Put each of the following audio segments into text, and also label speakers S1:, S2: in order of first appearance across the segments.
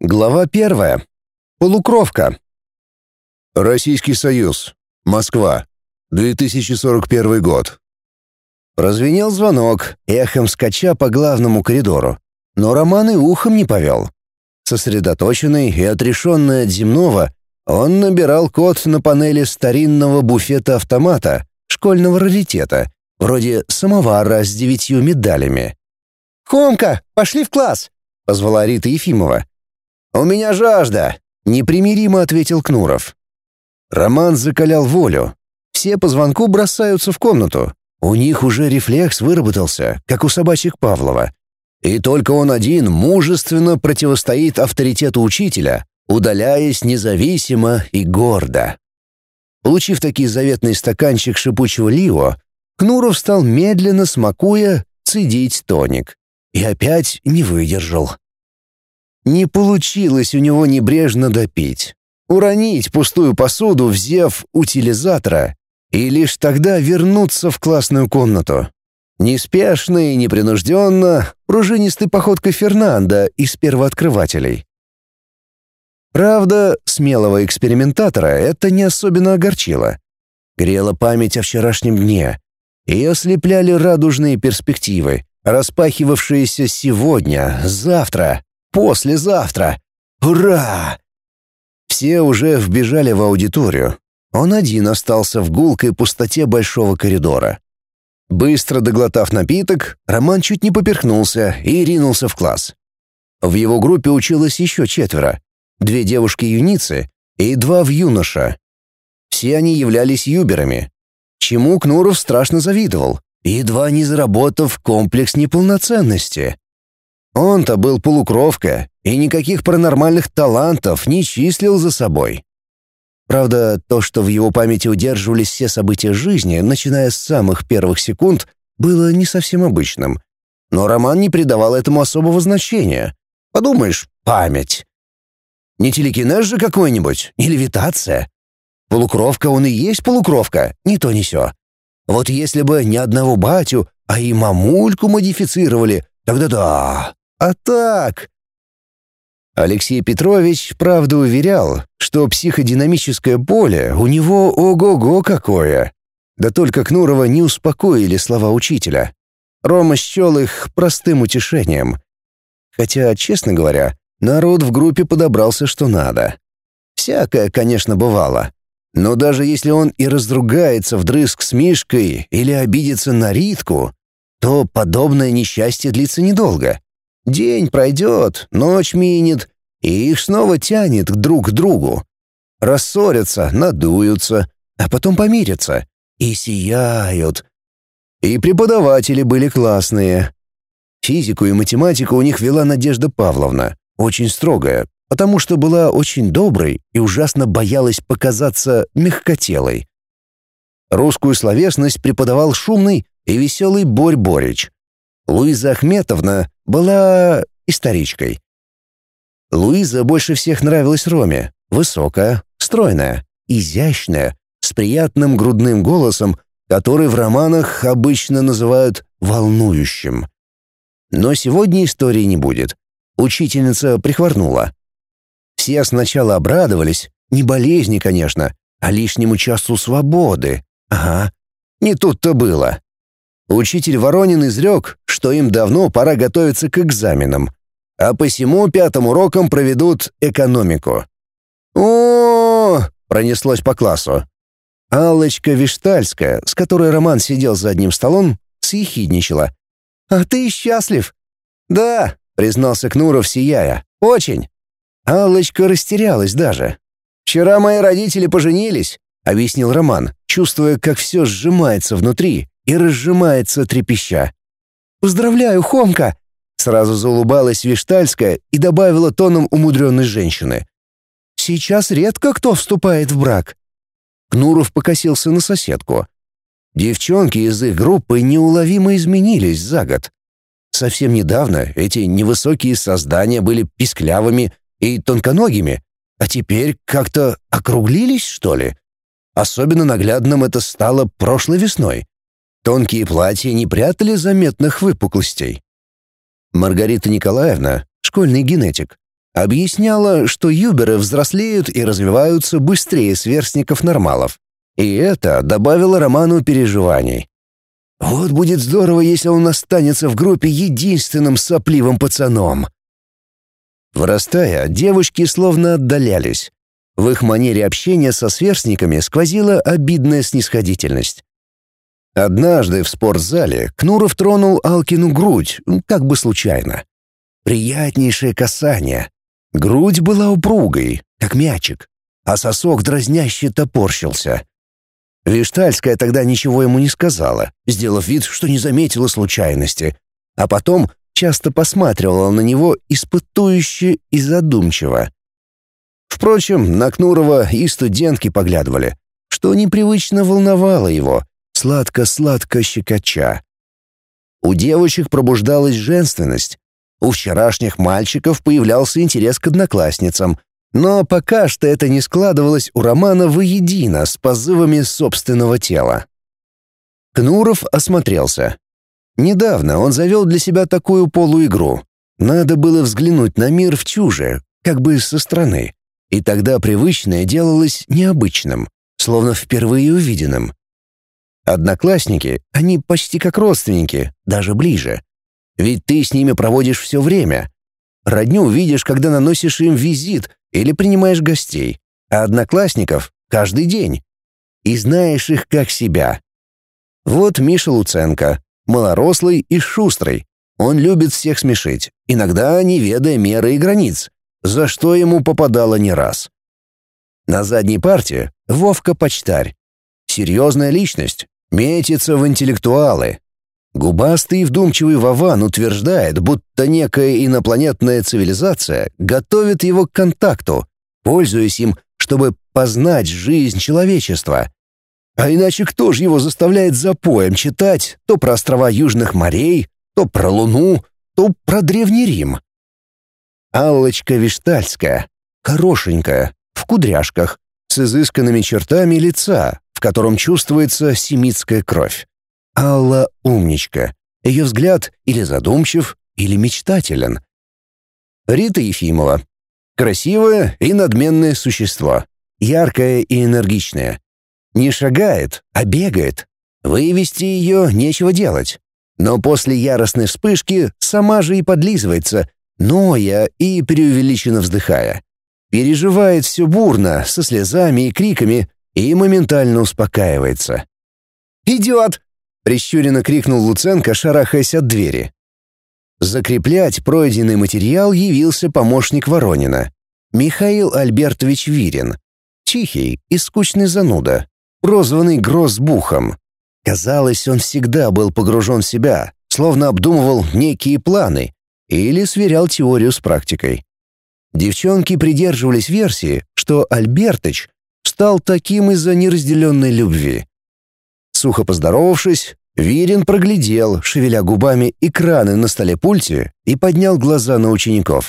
S1: Глава 1. Полукровка. Российский Союз. Москва. 2041 год. Прозвенел звонок, эхом скача по главному коридору. Но Роман и ухом не повел. Сосредоточенный и отрешенный от земного, он набирал код на панели старинного буфета-автомата, школьного раритета, вроде самовара с 9 медалями. «Хомка, пошли в класс!» — позвала Рита Ефимова. «У меня жажда!» — непримиримо ответил Кнуров. Роман закалял волю. Все по звонку бросаются в комнату. У них уже рефлекс выработался, как у собачек Павлова. И только он один мужественно противостоит авторитету учителя, удаляясь независимо и гордо. Получив таки заветный стаканчик шипучего Лио, Кнуров стал медленно, смакуя, цедить тоник. И опять не выдержал. Не получилось у него небрежно допить, уронить пустую посуду, взяв утилизатора, и лишь тогда вернуться в классную комнату. Неспешно и непринужденно, пружинистой походкой Фернандо из первооткрывателей. Правда, смелого экспериментатора это не особенно огорчило. Грела память о вчерашнем дне, и ослепляли радужные перспективы, распахивавшиеся сегодня, завтра, послезавтра. Ура! Все уже вбежали в аудиторию. Он один остался в гулкой пустоте большого коридора. Быстро доглотав напиток, Роман чуть не поперхнулся и ринулся в класс. В его группе училось еще 4: 2 девушки-юницы и 2 юноша. Все они являлись юберами, чему Кнуров страшно завидовал, едва не заработав комплекс неполноценности. Он-то был полукровка и никаких паранормальных талантов не числил за собой. Правда, то, что в его памяти удерживались все события жизни, начиная с самых первых секунд, было не совсем обычным. Но Роман не придавал этому особого значения. Подумаешь, память. Не телекинез же какой-нибудь, не левитация. Полукровка он и есть полукровка, ни то ни сё. Вот если бы не одного батю, а и мамульку модифицировали, тогда да. А так... Алексей Петрович, правда, уверял, что психодинамическое поле у него ого-го какое. Да только Кнурова не успокоили слова учителя. Рома счел их простым утешением. Хотя, честно говоря, народ в группе подобрался что надо. Всякое, конечно, бывало. Но даже если он и разругается вдрызг с Мишкой или обидится на Ритку, то подобное несчастье длится недолго. День пройдет, ночь минет, и их снова тянет друг к другу. Рассорятся, надуются, а потом помирятся. И сияют. И преподаватели были классные. Физику и математику у них вела Надежда Павловна, очень строгая, потому что была очень доброй и ужасно боялась показаться мягкотелой. Русскую словесность преподавал шумный и веселый Борь Борич. Луиза Ахметовна была историчкой. Луиза больше всех нравилась Роме. Высокая, стройная, изящная, с приятным грудным голосом, который в романах обычно называют волнующим. Но сегодня истории не будет. Учительница прихворнула. Все сначала обрадовались, не болезни, конечно, а лишнему часу свободы. Ага, не тут-то было. Учитель Воронин изрек, что им давно пора готовиться к экзаменам, а посему 5-м уроком проведут экономику. О, пронеслось по классу. Аллочка Виштальская, с которой Роман сидел за одним столом, съехидничала. «А ты счастлив?» «Да», — признался Кнуров, сияя. «Очень». Аллочка растерялась даже. «Вчера мои родители поженились», — объяснил Роман, чувствуя, как все сжимается внутри и разжимается трепеща. «Поздравляю, Хомка!» — сразу заулыбалась Виштальская и добавила тоном умудренной женщины. «Сейчас редко кто вступает в брак». Кнуров покосился на соседку. Девчонки из их группы неуловимо изменились за год. Совсем недавно эти невысокие создания были писклявыми и тонконогими, а теперь как-то округлились, что ли? Особенно наглядным это стало прошлой весной. Тонкие платья не прятали заметных выпуклостей. Маргарита Николаевна, школьный генетик, Объясняла, что юберы взрослеют и развиваются быстрее сверстников-нормалов. И это добавило роману переживаний. Вот будет здорово, если он останется в группе единственным сопливым пацаном. Вырастая, девушки словно отдалялись. В их манере общения со сверстниками сквозила обидная снисходительность. Однажды в спортзале Кнуров тронул Алкину грудь, как бы случайно. Приятнейшее касание. Грудь была упругой, как мячик, а сосок дразняще топорщился. Виштальская тогда ничего ему не сказала, сделав вид, что не заметила случайности, а потом часто посматривала на него испытующе и задумчиво. Впрочем, на Кнурова и студентки поглядывали, что непривычно волновало его, сладко-сладко щекоча. У девочек пробуждалась женственность, у вчерашних мальчиков появлялся интерес к одноклассницам, но пока что это не складывалось у Романа воедино с позывами собственного тела. Кнуров осмотрелся. Недавно он завел для себя такую полуигру. Надо было взглянуть на мир в чуже, как бы со стороны, и тогда привычное делалось необычным, словно впервые увиденным. Одноклассники, они почти как родственники, даже ближе. Ведь ты с ними проводишь все время. Родню видишь, когда наносишь им визит или принимаешь гостей, а одноклассников — каждый день. И знаешь их как себя. Вот Миша Луценко, малорослый и шустрый. Он любит всех смешить, иногда не ведая меры и границ, за что ему попадало не раз. На задней парте — Вовка Почтарь. Серьезная личность, метится в интеллектуалы. Губастый и вдумчивый Вован утверждает, будто некая инопланетная цивилизация готовит его к контакту, пользуясь им, чтобы познать жизнь человечества. А иначе кто же его заставляет запоем читать то про острова Южных морей, то про Луну, то про Древний Рим? Аллочка Виштальская, хорошенькая, в кудряшках, с изысканными чертами лица, в котором чувствуется семитская кровь. Алла умничка. Ее взгляд или задумчив, или мечтателен. Рита Ефимова. Красивое и надменное существо. Яркое и энергичное. Не шагает, а бегает. Вывести ее нечего делать. Но после яростной вспышки сама же и подлизывается, ноя и преувеличенно вздыхая. Переживает все бурно, со слезами и криками, и моментально успокаивается. «Идет!» — прищуренно крикнул Луценко, шарахаясь от двери. Закреплять пройденный материал явился помощник Воронина. Михаил Альбертович Вирин. Тихий и скучный зануда, прозванный Грозбухом. Казалось, он всегда был погружен в себя, словно обдумывал некие планы или сверял теорию с практикой. Девчонки придерживались версии, что Альбертыч стал таким из-за неразделенной любви. Сухо поздоровавшись, Вирин проглядел, шевеля губами, экраны на столе-пульте и поднял глаза на учеников.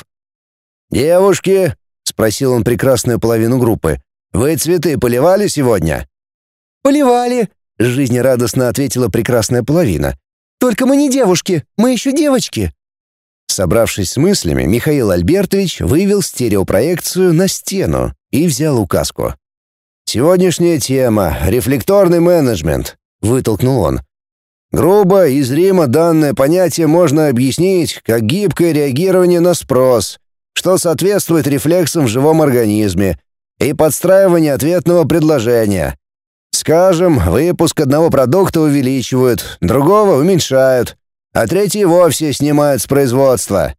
S1: «Девушки!» — спросил он прекрасную половину группы. «Вы цветы поливали сегодня?»
S2: «Поливали!»
S1: — жизнерадостно ответила прекрасная половина.
S2: «Только мы не девушки, мы еще девочки!»
S1: Собравшись с мыслями, Михаил Альбертович вывел стереопроекцию на стену и взял указку. «Сегодняшняя тема — рефлекторный менеджмент», — вытолкнул он. «Грубо и зримо данное понятие можно объяснить как гибкое реагирование на спрос, что соответствует рефлексам в живом организме, и подстраивание ответного предложения. Скажем, выпуск одного продукта увеличивают, другого уменьшают, а третий вовсе снимают с производства».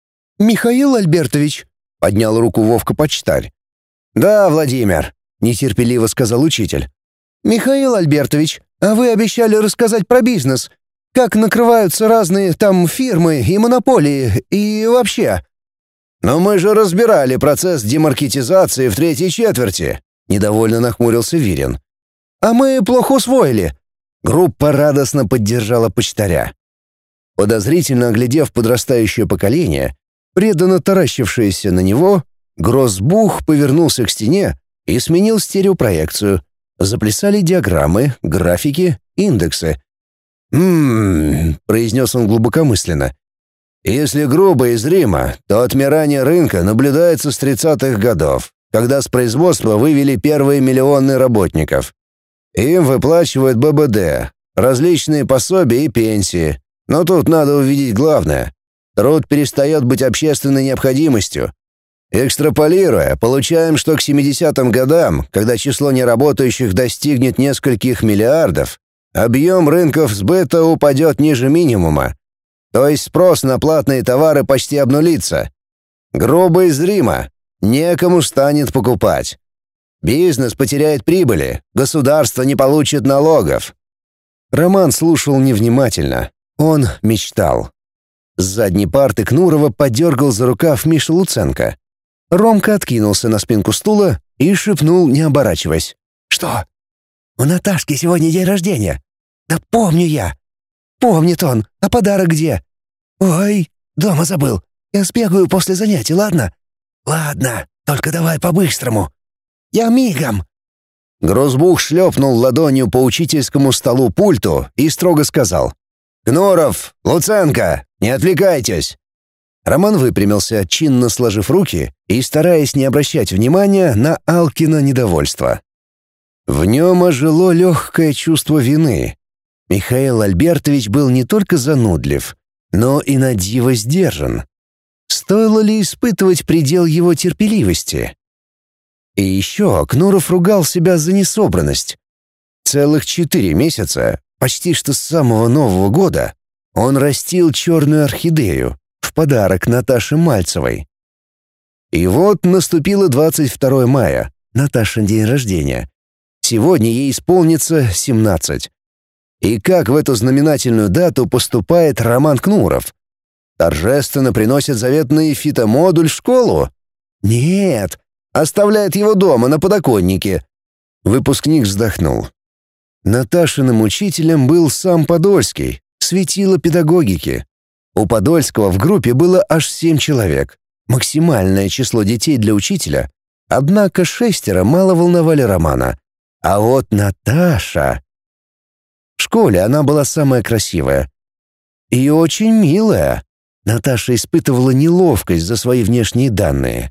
S2: «Михаил Альбертович», —
S1: поднял руку Вовка Почтарь. «Да, Владимир», — нетерпеливо сказал учитель.
S2: «Михаил Альбертович, а вы обещали рассказать про бизнес. Как накрываются разные там фирмы и монополии, и вообще...»
S1: «Но мы же разбирали процесс демаркетизации в третьей четверти», — недовольно нахмурился Вирин.
S2: «А мы плохо усвоили».
S1: Группа радостно поддержала почтаря. Подозрительно оглядев подрастающее поколение, преданно таращившееся на него, Грозбух повернулся к стене и сменил стереопроекцию. Заплясали диаграммы, графики, индексы. «Произнес он глубокомысленно. Если грубо и зримо, то отмирание рынка наблюдается с 30-х годов, когда с производства вывели первые миллионы работников. Им выплачивают ББД, различные пособия и пенсии. Но тут надо увидеть главное. Труд перестает быть общественной необходимостью. Экстраполируя, получаем, что к 70-м годам, когда число неработающих достигнет нескольких миллиардов, объем рынков сбыта упадет ниже минимума. То есть спрос на платные товары почти обнулится. Грубо и зримо. Некому станет покупать. Бизнес потеряет прибыли, государство не получит налогов. Роман слушал невнимательно. Он мечтал. С задней парты Кнурова подергал за рукав Миша Луценко. Ромка откинулся на спинку стула и шепнул, не оборачиваясь. «Что?» «У Наташки сегодня день рождения». «Да помню я». «Помнит он. А подарок где?» «Ой, дома забыл. Я сбегаю после занятий, ладно?» «Ладно, только давай по-быстрому». «Я мигом». Грозбух шлепнул ладонью по учительскому столу пульту и строго сказал: «Кнуров, Луценко, не отвлекайтесь!» Роман выпрямился, чинно сложив руки и стараясь не обращать внимания на Алкино недовольство. В нем ожило легкое чувство вины. Михаил Альбертович был не только занудлив, но и на диво сдержан. Стоило ли испытывать предел его терпеливости? И еще Кнуров ругал себя за несобранность. Целых 4 месяца, почти что с самого Нового года, он растил черную орхидею в подарок Наташе Мальцевой. И вот наступило 22 мая, Наташин день рождения. Сегодня ей исполнится 17. И как в эту знаменательную дату поступает Роман Кнуров? Торжественно приносит заветный фитомодуль в школу? Нет, оставляет его дома на подоконнике. Выпускник вздохнул. Наташиным учителем был сам Подольский, светило педагогики. У Подольского в группе было аж 7 человек. Максимальное число детей для учителя. Однако 6 мало волновали Романа. А вот Наташа... В школе она была самая красивая. И очень милая. Наташа испытывала неловкость за свои внешние данные.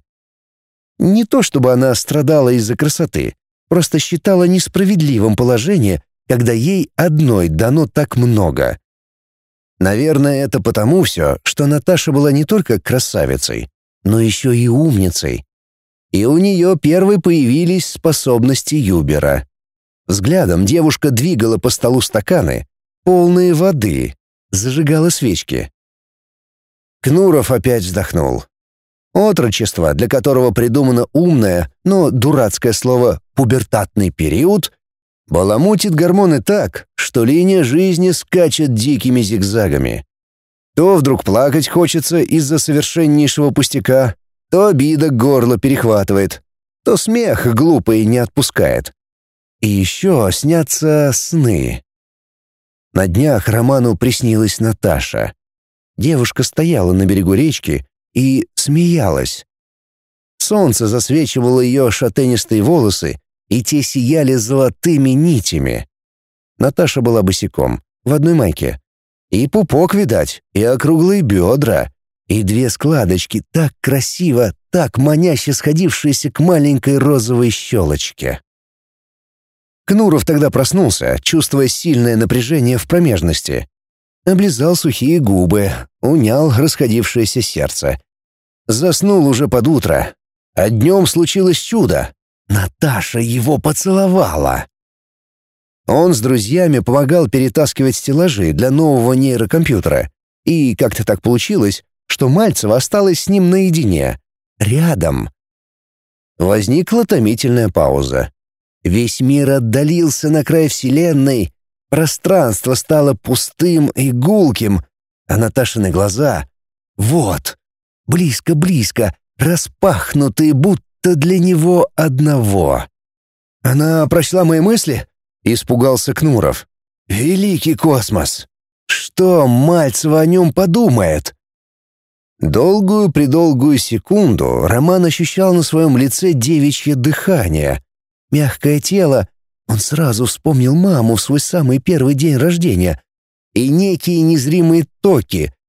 S1: Не то чтобы она страдала из-за красоты, просто считала несправедливым положение, когда ей одной дано так много. Наверное, это потому все, что Наташа была не только красавицей, но еще и умницей. И у нее первой появились способности Юбера. Взглядом девушка двигала по столу стаканы, полные воды, зажигала свечки. Кнуров опять вздохнул. Отрочество, для которого придумано умное, но дурацкое слово «пубертатный период», баламутит гормоны так, что линия жизни скачет дикими зигзагами. То вдруг плакать хочется из-за совершеннейшего пустяка, то обида горло перехватывает, то смех глупый не отпускает. И еще снятся сны. На днях Роману приснилась Наташа. Девушка стояла на берегу речки и смеялась. Солнце засвечивало ее шатенистые волосы, и те сияли золотыми нитями. Наташа была босиком, в одной майке. И пупок, видать, и округлые бедра, и 2 складочки так красиво, так маняще сходившиеся к маленькой розовой щелочке. Кнуров тогда проснулся, чувствуя сильное напряжение в промежности. Облизал сухие губы, унял расходившееся сердце. Заснул уже под утро. А днем случилось чудо. Наташа его поцеловала. Он с друзьями помогал перетаскивать стеллажи для нового нейрокомпьютера. И как-то так получилось, что Мальцева осталась с ним наедине, рядом. Возникла томительная пауза. Весь мир отдалился на край вселенной, пространство стало пустым и гулким, а Наташины глаза — вот, близко-близко, распахнутые, будто для него одного. «Она прочла мои мысли?» — испугался Кнуров. «Великий космос! Что Мальцева о нем подумает?» Долгую-предолгую секунду Роман ощущал на своем лице девичье дыхание. Мягкое тело, он сразу вспомнил маму в свой самый первый день рождения, и некие незримые токи,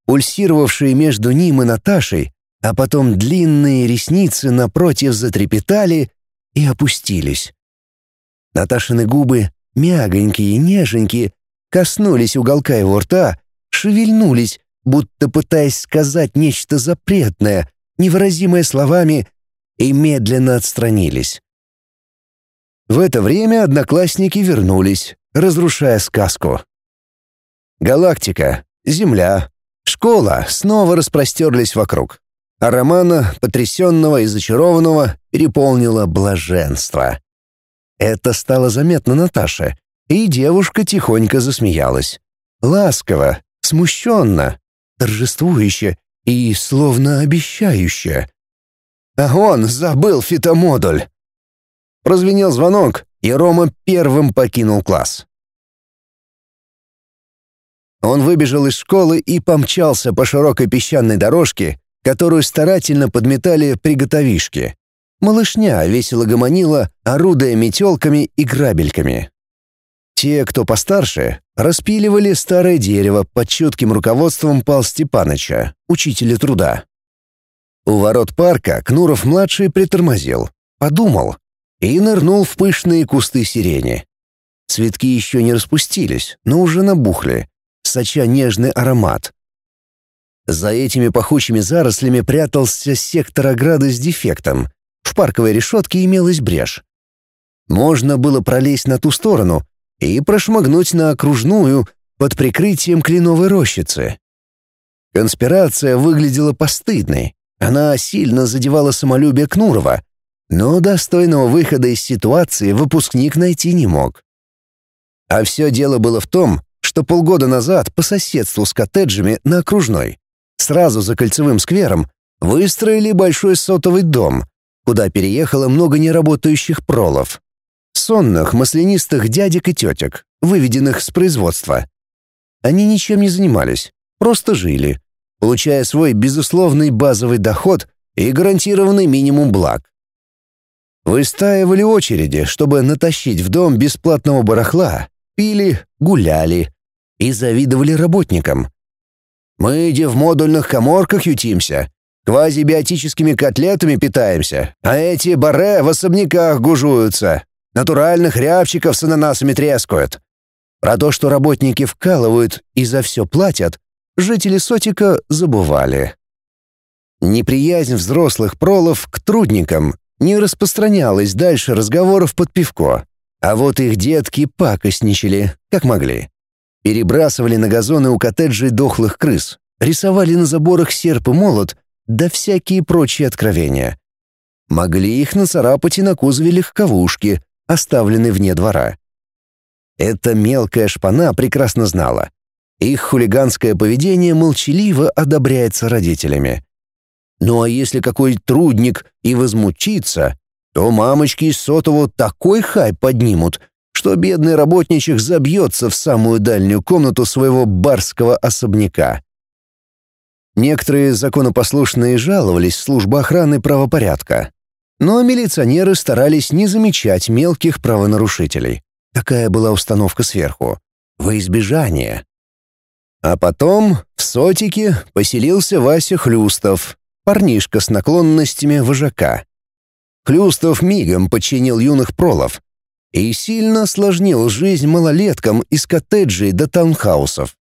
S1: пульсировавшие между ним и Наташей, а потом длинные ресницы напротив затрепетали и опустились. Наташины губы, мягонькие и неженькие, коснулись уголка его рта, шевельнулись, будто пытаясь сказать нечто запретное, невыразимое словами, и медленно отстранились. В это время одноклассники вернулись, разрушая сказку. Галактика, Земля, школа снова распростерлись вокруг, а Романа, потрясенного и зачарованного, переполнило блаженство. Это стало заметно Наташе, и девушка тихонько засмеялась. Ласково, смущенно, торжествующе и словно обещающе. А он забыл фитомодуль. Прозвенел звонок, и Рома первым покинул класс. Он выбежал из школы и помчался по широкой песчаной дорожке, которую старательно подметали приготовишки. Малышня весело гомонила, орудуя метелками и грабельками. Те, кто постарше, распиливали старое дерево под чутким руководством Пал Степаныча, учителя труда. У ворот парка Кнуров-младший притормозил, подумал и нырнул в пышные кусты сирени. Цветки еще не распустились, но уже набухли, соча нежный аромат. За этими пахучими зарослями прятался сектор ограды с дефектом. В парковой решетке имелась брешь. Можно было пролезть на ту сторону и прошмыгнуть на окружную под прикрытием кленовой рощицы. Конспирация выглядела постыдной. Она сильно задевала самолюбие Кнурова, но достойного выхода из ситуации выпускник найти не мог. А все дело было в том, что полгода назад по соседству с коттеджами на Окружной, сразу за кольцевым сквером, выстроили большой сотовый дом, куда переехало много неработающих пролов. Сонных, маслянистых дядек и тетек, выведенных с производства. Они ничем не занимались, просто жили, получая свой безусловный базовый доход и гарантированный минимум благ. Выстаивали очереди, чтобы натащить в дом бесплатного барахла, пили, гуляли и завидовали работникам. «Мы где в модульных каморках ютимся, квазибиотическими котлетами питаемся, а эти баре в особняках гужуются, натуральных рябчиков с ананасами трескают». Про то, что работники вкалывают и за все платят, жители Сотика забывали. Неприязнь взрослых пролов к трудникам не распространялась дальше разговоров под пивко, а вот их детки пакостничали, как могли. Перебрасывали на газоны у коттеджей дохлых крыс, рисовали на заборах серп и молот, да всякие прочие откровения. Могли их нацарапать и на кузове легковушки, оставленной вне двора. Эта мелкая шпана прекрасно знала. Их хулиганское поведение молчаливо одобряется родителями. Ну а если какой трудник и возмутится, то мамочки из сотового такой хайп поднимут, что бедный работничек забьется в самую дальнюю комнату своего барского особняка. Некоторые законопослушные жаловались в службу охраны правопорядка, но милиционеры старались не замечать мелких правонарушителей. Такая была установка сверху, во избежание. А потом в Сотике поселился Вася Хлюстов, парнишка с наклонностями вожака. Хлюстов мигом подчинил юных пролов и сильно осложнил жизнь малолеткам из коттеджей до таунхаусов.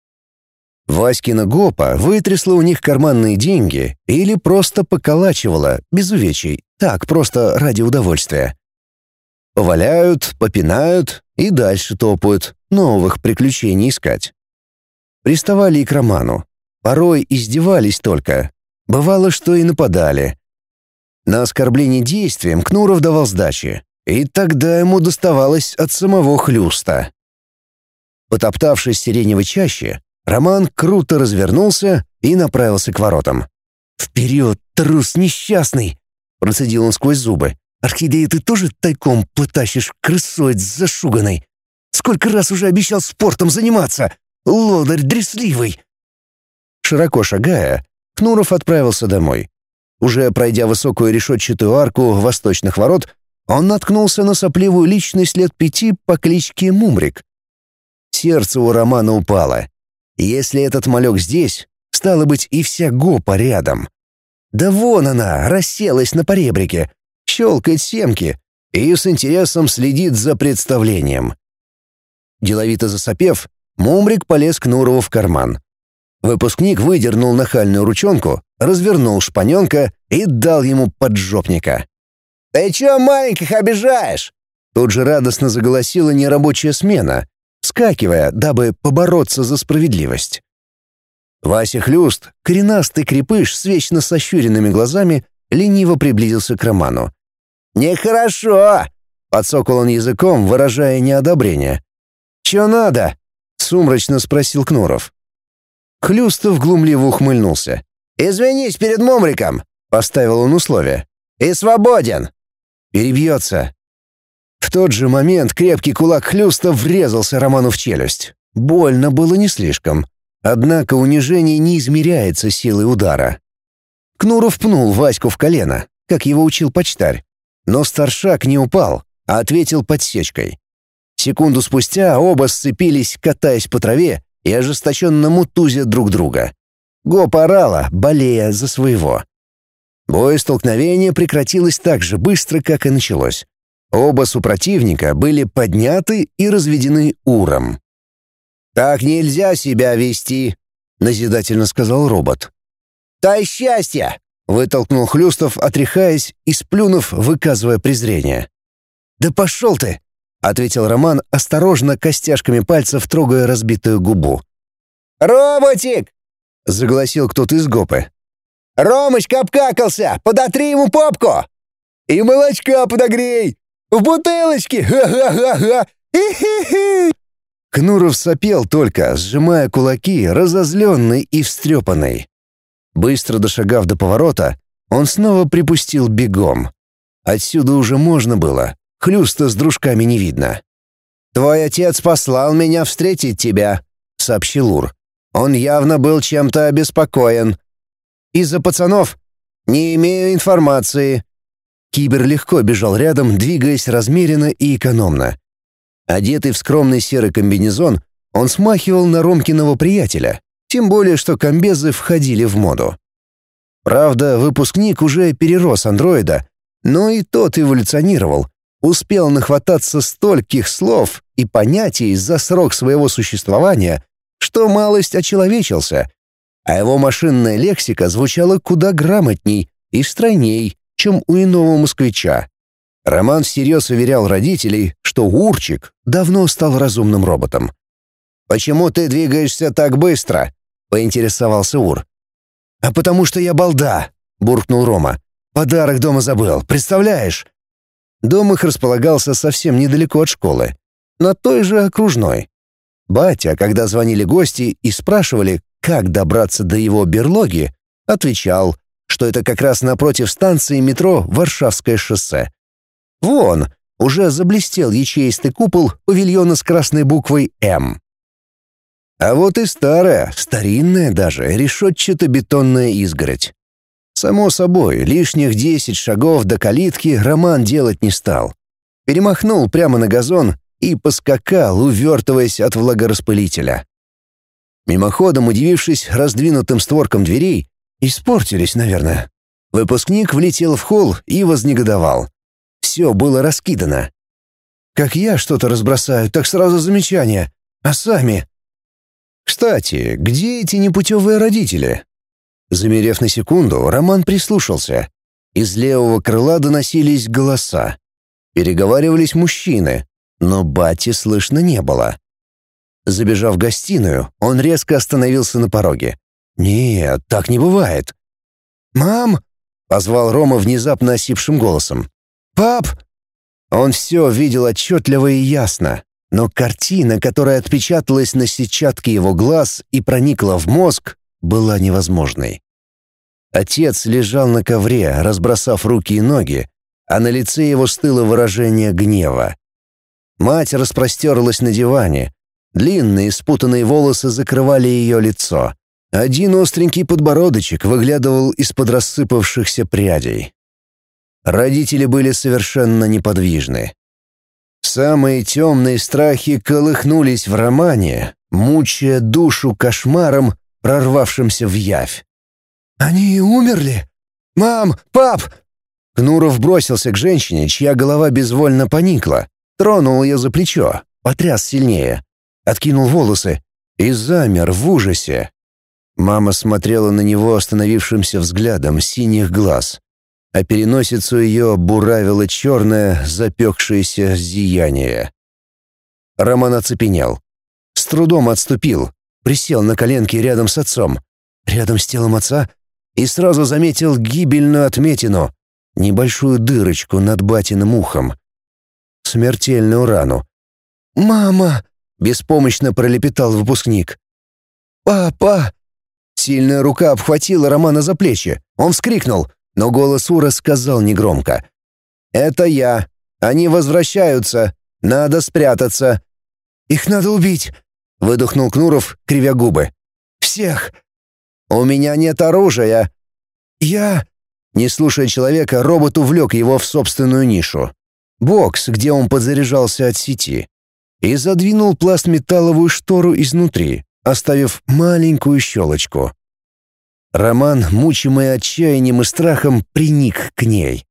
S1: Васькина гопа вытрясла у них карманные деньги или просто поколачивала, без увечий, так, просто ради удовольствия. Поваляют, попинают и дальше топают, новых приключений искать. Приставали и к Роману. Порой издевались только. Бывало, что и нападали. На оскорбление действием Кнуров давал сдачи, и тогда ему доставалось от самого Хлюста. Потоптавшись в сиреневой чаще, Роман круто развернулся и направился к воротам. «Вперед, трус несчастный!» — процедил он сквозь зубы. «Орхидею ты тоже тайком потащишь, крысой зашуганной? Сколько раз уже обещал спортом заниматься? Лодырь дресливый!» Широко шагая, Кнуров отправился домой. Уже пройдя высокую решетчатую арку восточных ворот, он наткнулся на сопливую личность лет 5 по кличке Мумрик. Сердце у Романа упало. Если этот малек здесь, Стало быть, и вся ГОПа рядом. Да вон она, расселась на поребрике, щелкает семки и с интересом следит за представлением. Деловито засопев, Мумрик полез к Нурову в карман. Выпускник выдернул нахальную ручонку, развернул шпаненка и дал ему поджопника. «Ты чё маленьких обижаешь?» Тут же радостно заголосила нерабочая смена, вскакивая, дабы побороться за справедливость. Вася Хлюст, коренастый крепыш с вечно сощуренными глазами, лениво приблизился к Роману. «Нехорошо!» — подсокал он языком, выражая неодобрение. «Чё надо?» — сумрачно спросил Кнуров. Хлюстов глумливо ухмыльнулся. «Извинись перед Мумриком!» — поставил он условие. «И свободен!» «Перебьется!» В тот же момент крепкий кулак Хлюста врезался Роману в челюсть. Больно было не слишком. Однако унижение не измеряется силой удара. Кнуров пнул Ваську в колено, как его учил почтарь. Но старшак не упал, а ответил подсечкой. Секунду спустя оба сцепились, катаясь по траве и ожесточенно мутузя друг друга. ГОП орала, болея за своего. Боестолкновение прекратилось так же быстро, как и началось. Оба супротивника были подняты и разведены уром. «Так нельзя себя вести», — назидательно сказал робот. «Дай счастье!» — вытолкнул Хлюстов, отряхаясь и сплюнув, выказывая презрение. «Да пошел ты!» — ответил Роман, осторожно костяшками пальцев трогая разбитую губу. «Роботик!» — загласил кто-то из ГОПы. «Ромочка обкакался! Подотри ему попку!» «И молочка подогрей! В бутылочке! Ха-ха-ха-ха! Хи-хи-хи!» Кнуров сопел только, сжимая кулаки, разозленный и встрепанный. Быстро дошагав до поворота, он снова припустил бегом. Отсюда уже можно было, Хлюста с дружками не видно. «Твой отец послал меня встретить тебя», — сообщил Ур. «Он явно был чем-то обеспокоен. Из-за пацанов? Не имею информации». Кибер легко бежал рядом, двигаясь размеренно и экономно. Одетый в скромный серый комбинезон, он смахивал на Ромкиного приятеля, тем более что комбезы входили в моду. Правда, выпускник уже перерос андроида, но и тот эволюционировал, успел нахвататься стольких слов и понятий за срок своего существования, что малость очеловечился, а его машинная лексика звучала куда грамотней и стройней, чем у иного москвича. Роман всерьез уверял родителей, что Урчик давно стал разумным роботом. «Почему ты двигаешься так быстро?» — поинтересовался Ур. «А потому что я балда», — буркнул Рома. «Подарок дома забыл, представляешь?» Дом их располагался совсем недалеко от школы, на той же окружной. Батя, когда звонили гости и спрашивали, как добраться до его берлоги, отвечал, что это как раз напротив станции метро Варшавское шоссе. Вон, уже заблестел ячеистый купол павильона с красной буквой «М». А вот и старинная даже, решетчато-бетонная изгородь. Само собой, лишних 10 шагов до калитки Роман делать не стал. Перемахнул прямо на газон и поскакал, увертываясь от влагораспылителя. Мимоходом удивившись раздвинутым створкам дверей, испортились, наверное. Выпускник влетел в холл и вознегодовал. Все было раскидано. Как я что-то разбросаю, так сразу замечания. А сами? Кстати, где эти непутевые родители? Замерев на секунду, Роман прислушался. Из левого крыла доносились голоса. Переговаривались мужчины, но бати слышно не было. Забежав в гостиную, он резко остановился на пороге. «Нет, так не бывает». «Мам!» — позвал Рома внезапно осипшим голосом. «Пап!» Он все видел отчетливо и ясно, но картина, которая отпечаталась на сетчатке его глаз и проникла в мозг, была невозможной. Отец лежал на ковре, разбросав руки и ноги, а на лице его стыло выражение гнева. Мать распростерлась на диване. Длинные спутанные волосы закрывали ее лицо. Один остренький подбородочек выглядывал из-под рассыпавшихся прядей. Родители были совершенно неподвижны. Самые темные страхи колыхнулись в Романе, мучая душу кошмаром, прорвавшимся в явь.
S2: «Они умерли? Мам, пап!»
S1: Кнуров бросился к женщине, чья голова безвольно поникла, тронул ее за плечо, потряс сильнее, откинул волосы и замер в ужасе. Мама смотрела на него остановившимся взглядом синих глаз, а переносицу ее буравило черное, запекшееся зияние. Роман оцепенел. С трудом отступил, присел на коленки рядом с отцом, рядом с телом отца, и сразу заметил гибельную отметину, небольшую дырочку над батиным ухом. Смертельную рану.
S2: «Мама!»
S1: — беспомощно пролепетал выпускник.
S2: «Папа!»
S1: Сильная рука обхватила Романа за плечи. Он вскрикнул, но голос Ура сказал негромко. «Это я. Они возвращаются. Надо спрятаться».
S2: «Их надо убить!»
S1: — выдохнул Кнуров, кривя губы.
S2: «Всех!»
S1: «У меня нет оружия!»
S2: «Я...»
S1: Не слушая человека, робот увлек его в собственную нишу. Бокс, где он подзаряжался от сети. И задвинул пластметалловую штору изнутри, оставив маленькую щелочку. Роман, мучимый отчаянием и страхом, приник к ней.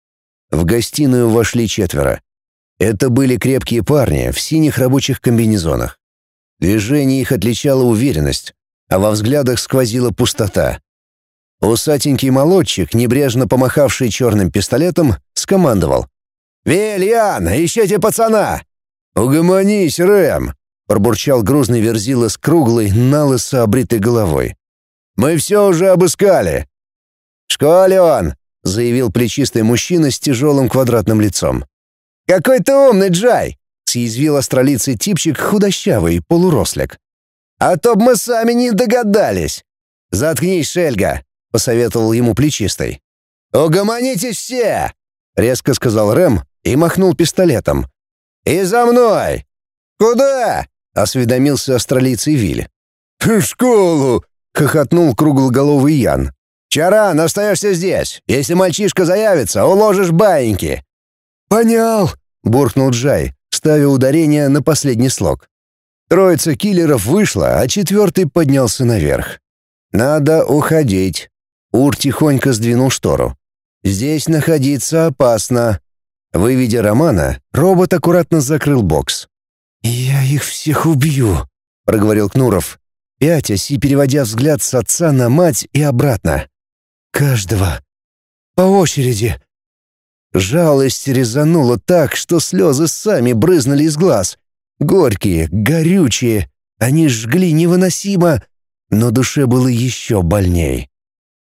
S1: В гостиную вошли 4. Это были крепкие парни в синих рабочих комбинезонах. Движение их отличала уверенность, а во взглядах сквозила пустота. Усатенький молодчик, небрежно помахавший черным пистолетом, скомандовал. «Вильян, ищите пацана!» «Угомонись, Рэм!» — пробурчал грузный верзила с круглой, налысо обритой головой. «Мы все уже обыскали!» «В школе он!» — заявил плечистый мужчина с тяжелым квадратным лицом. «Какой ты умный, Джай!» — съязвил астролицый типчик худощавый, полурослик. «А то б мы сами не догадались!» «Заткнись, Шельга!» — посоветовал ему плечистый. «Угомонитесь все!» — резко сказал Рэм и махнул пистолетом. «И за мной!» «Куда?» — осведомился астролицый Виль.
S2: «В школу!»
S1: — хохотнул круглоголовый Ян. «Чаран, остаешься здесь. Если мальчишка заявится, уложишь баиньки».
S2: «Понял!»
S1: — буркнул Джай, ставя ударение на последний слог. Троица киллеров вышла, а 4 поднялся наверх. «Надо уходить». Ур тихонько сдвинул штору. «Здесь находиться опасно». Выведя Романа, робот аккуратно закрыл бокс.
S2: «Я их всех убью»,
S1: — проговорил Кнуров, пятясь и переводя взгляд с отца на мать и обратно.
S2: «Каждого. По очереди».
S1: Жалость резанула так, что слезы сами брызнули из глаз. Горькие, горючие, они жгли невыносимо, но душе было еще больней.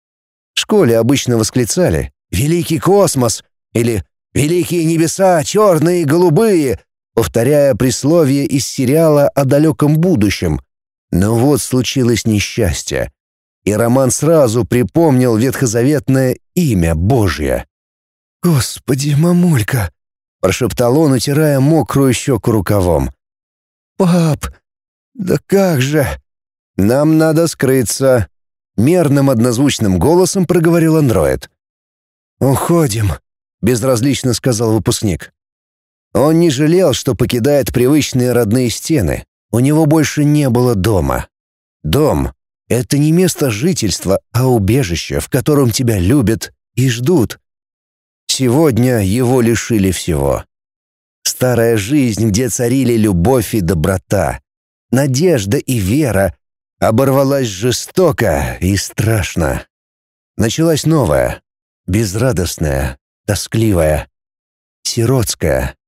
S1: В школе обычно восклицали «Великий космос» или «Великие небеса, черные и голубые», повторяя присловие из сериала о далеком будущем. Но вот случилось несчастье, и Роман сразу припомнил ветхозаветное имя Божье.
S2: «Господи, мамулька!»
S1: — прошептал он, утирая мокрую щеку рукавом.
S2: «Пап, да как же!»
S1: «Нам надо скрыться», — мерным однозвучным голосом проговорил андроид.
S2: «Уходим»,
S1: — безразлично сказал выпускник. Он не жалел, что покидает привычные родные стены. У него больше не было дома. Дом — это не место жительства, а убежище, в котором тебя любят и ждут. Сегодня его лишили всего. Старая жизнь, где царили любовь и доброта, надежда и вера, оборвалась жестоко и страшно. Началась новая, безрадостная, тоскливая, сиротская.